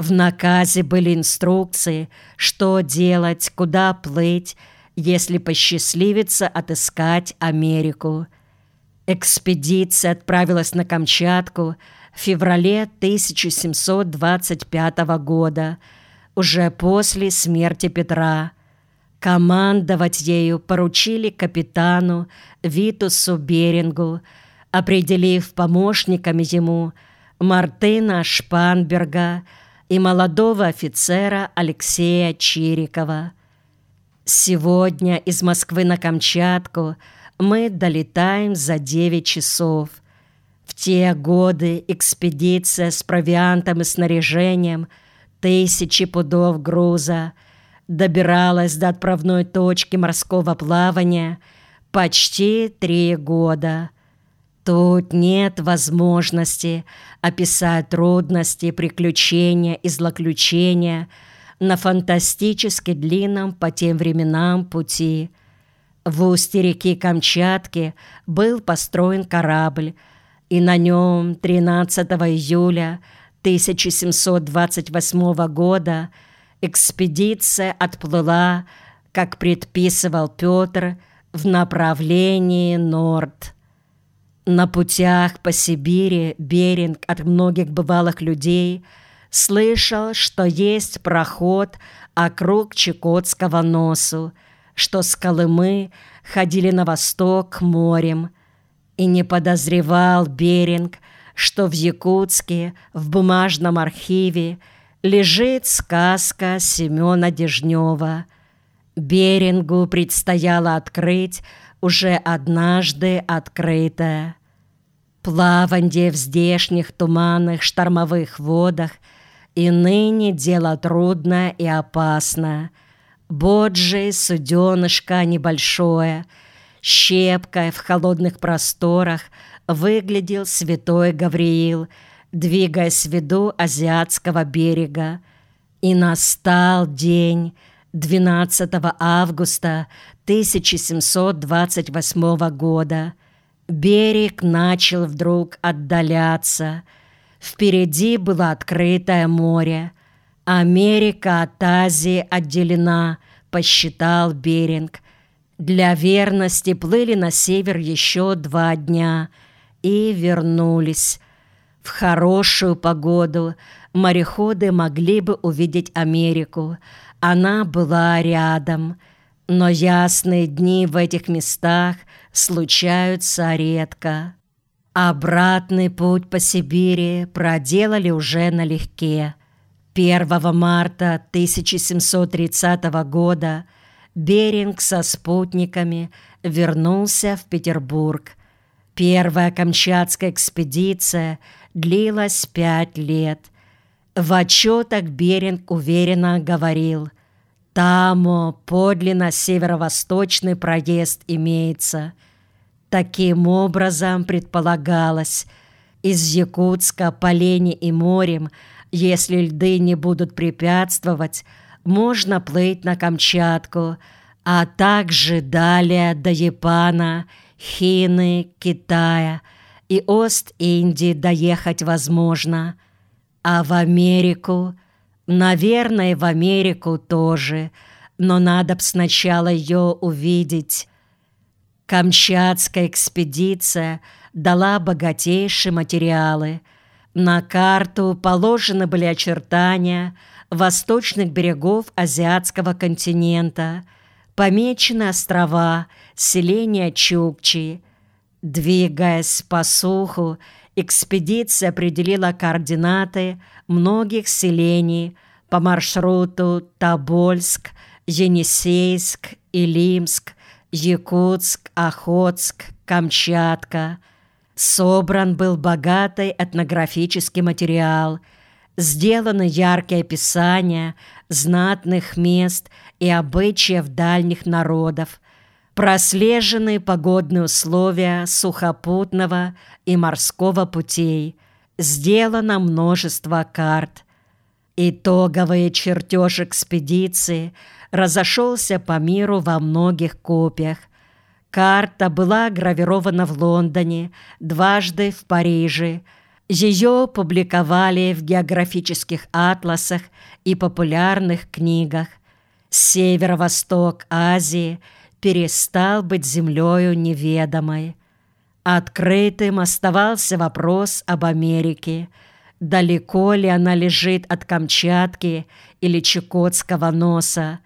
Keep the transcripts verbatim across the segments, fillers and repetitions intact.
В наказе были инструкции, что делать, куда плыть, если посчастливится отыскать Америку. Экспедиция отправилась на Камчатку в феврале тысяча семьсот двадцать пятого года, уже после смерти Петра. Командовать ею поручили капитану Витусу Берингу, определив помощниками ему Мартына Шпанберга и молодого офицера Алексея Чирикова. Сегодня из Москвы на Камчатку мы долетаем за девять часов. В те годы экспедиция с провиантом и снаряжением, тысячи пудов груза, добиралась до отправной точки морского плавания почти три года. Тут нет возможности описать трудности, приключения и злоключения на фантастически длинном по тем временам пути. В устье реки Камчатки был построен корабль, и на нем тринадцатого июля тысяча семьсот двадцать восьмого года экспедиция отплыла, как предписывал Петр, в направлении Норд. На путях по Сибири Беринг от многих бывалых людей слышал, что есть проход округ Чукотского носу, что с Колымы ходили на восток морем, и не подозревал Беринг, что в Якутске в бумажном архиве лежит сказка Семена Дежнева. Берингу предстояло открыть уже однажды открытое. Плаванье в здешних туманных штормовых водах и ныне дело трудное и опасное. Боджи суденышко небольшое, щепкой в холодных просторах выглядел святой Гавриил, двигаясь в виду азиатского берега. И настал день двенадцатого августа тысяча семьсот двадцать восьмого года. Берег начал вдруг отдаляться. Впереди было открытое море. Америка от Азии отделена, посчитал Беринг. Для верности плыли на север еще два дня и вернулись. В хорошую погоду мореходы могли бы увидеть Америку. Она была рядом. Но ясные дни в этих местах случаются редко. Обратный путь по Сибири проделали уже налегке. первого марта тысяча семьсот тридцатого года Беринг со спутниками вернулся в Петербург. Первая камчатская экспедиция длилась пять лет. В отчетах Беринг уверенно говорил: «Тамо подлинно северо-восточный проезд имеется». Таким образом предполагалось, из Якутска по Лени и морем, если льды не будут препятствовать, можно плыть на Камчатку, а также далее до Япана, Хины, Китая и Ост-Индии доехать возможно. А в Америку? Наверное, в Америку тоже, но надо б сначала ее увидеть. Камчатская экспедиция дала богатейшие материалы. На карту положены были очертания восточных берегов азиатского континента, помечены острова, селения Чукчи. Двигаясь по суху, экспедиция определила координаты многих селений по маршруту Тобольск, Енисейск, Илимск, Якутск, Охотск, Камчатка. Собран был богатый этнографический материал, сделаны яркие описания знатных мест и обычаев дальних народов, прослежены погодные условия сухопутного и морского путей, сделано множество карт. Итоговый чертеж экспедиции разошелся по миру во многих копиях. Карта была гравирована в Лондоне, дважды в Париже, Ее публиковали в географических атласах и популярных книгах. Северо-восток Азии перестал быть землею неведомой. Открытым оставался вопрос об Америке. Далеко ли она лежит от Камчатки или Чукотского носа?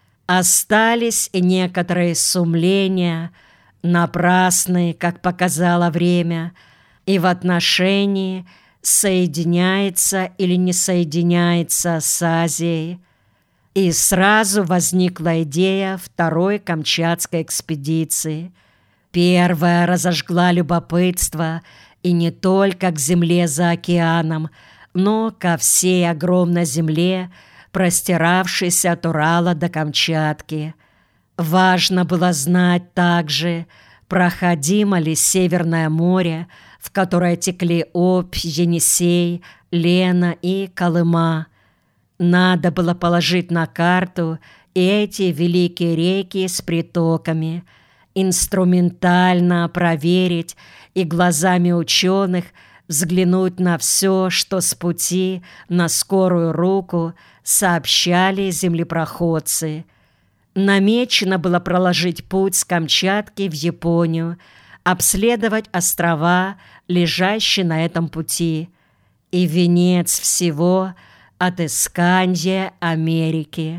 Остались и некоторые сомнения, напрасные, как показало время, и в отношении соединяется или не соединяется с Азией. И сразу возникла идея второй Камчатской экспедиции. Первая разожгла любопытство и не только к земле за океаном, но ко всей огромной земле, простиравшейся от Урала до Камчатки. Важно было знать также, проходимо ли Северное море, в которое текли Обь, Енисей, Лена и Колыма. Надо было положить на карту и эти великие реки с притоками, инструментально проверить и глазами ученых взглянуть на все, что с пути на скорую руку сообщали землепроходцы. Намечено было проложить путь с Камчатки в Японию, обследовать острова, лежащие на этом пути, и венец всего — отыскание Америки.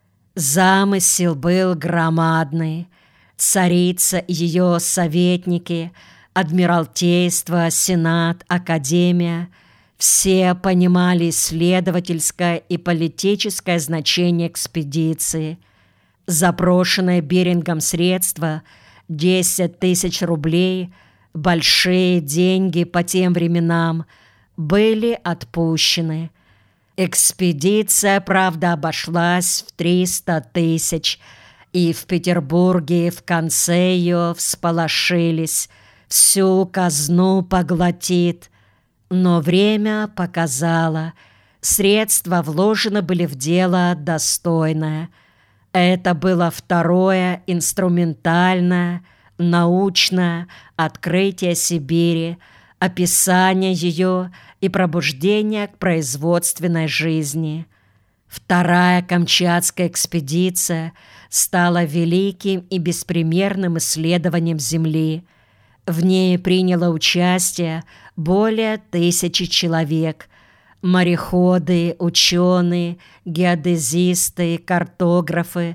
Замысел был громадный. Царица и ее советники, Адмиралтейство, Сенат, Академия — все понимали исследовательское и политическое значение экспедиции. Запрошенное Берингом средства — десять тысяч рублей, большие деньги по тем временам, были отпущены. Экспедиция, правда, обошлась в триста тысяч, и в Петербурге в конце ее всполошились, всю казну поглотит. Но время показало, средства вложены были в дело достойное. Это было второе инструментальное, научное открытие Сибири, описание ее и пробуждение к производственной жизни. Вторая Камчатская экспедиция стала великим и беспримерным исследованием Земли. В ней приняло участие более тысячи человек. Мореходы, ученые, геодезисты, картографы,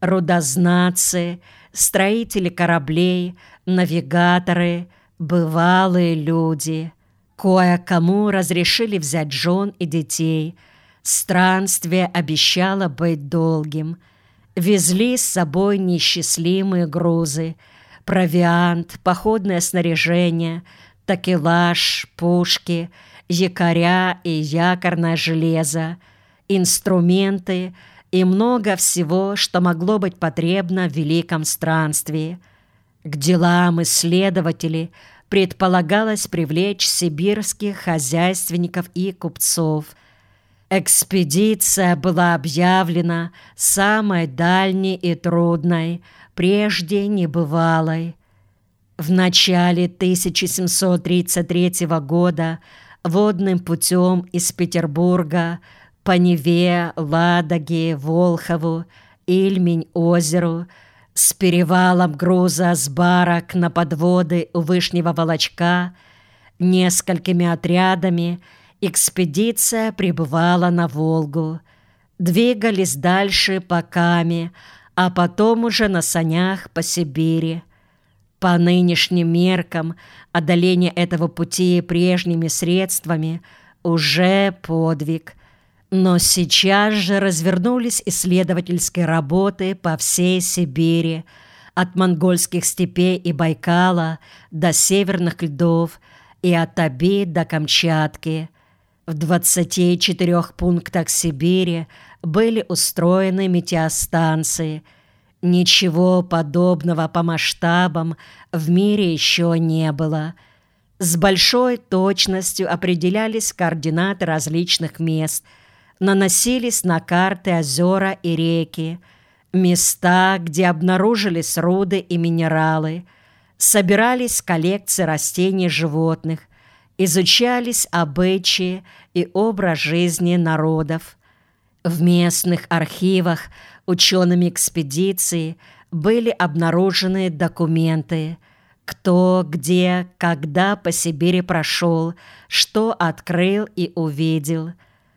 рудознатцы, строители кораблей, навигаторы, бывалые люди. Кое-кому разрешили взять жен и детей. Странствие обещало быть долгим. Везли с собой неисчислимые грузы, провиант, походное снаряжение, такелаж, пушки, якоря и якорное железо, инструменты и много всего, что могло быть потребно в великом странствии. К делам исследователей предполагалось привлечь сибирских хозяйственников и купцов. Экспедиция была объявлена самой дальней и трудной, прежде небывалой. В начале тысяча семьсот тридцать третьего года водным путем из Петербурга по Неве, Ладоге, Волхову, Ильмень-озеру с перевалом груза с барок на подводы у Вышнего Волочка несколькими отрядами экспедиция прибывала на Волгу. Двигались дальше по Каме, а потом уже на санях по Сибири. По нынешним меркам одоление этого пути прежними средствами уже подвиг. Но сейчас же развернулись исследовательские работы по всей Сибири, от монгольских степей и Байкала до северных льдов и от Оби до Камчатки. В двадцати четырёх пунктах Сибири были устроены метеостанции. Ничего подобного по масштабам в мире еще не было. С большой точностью определялись координаты различных мест, наносились на карты озера и реки, места, где обнаружились руды и минералы, собирались коллекции растений и животных, изучались обычаи и образ жизни народов. В местных архивах учеными экспедиции были обнаружены документы, кто, где, когда по Сибири прошел, что открыл и увидел –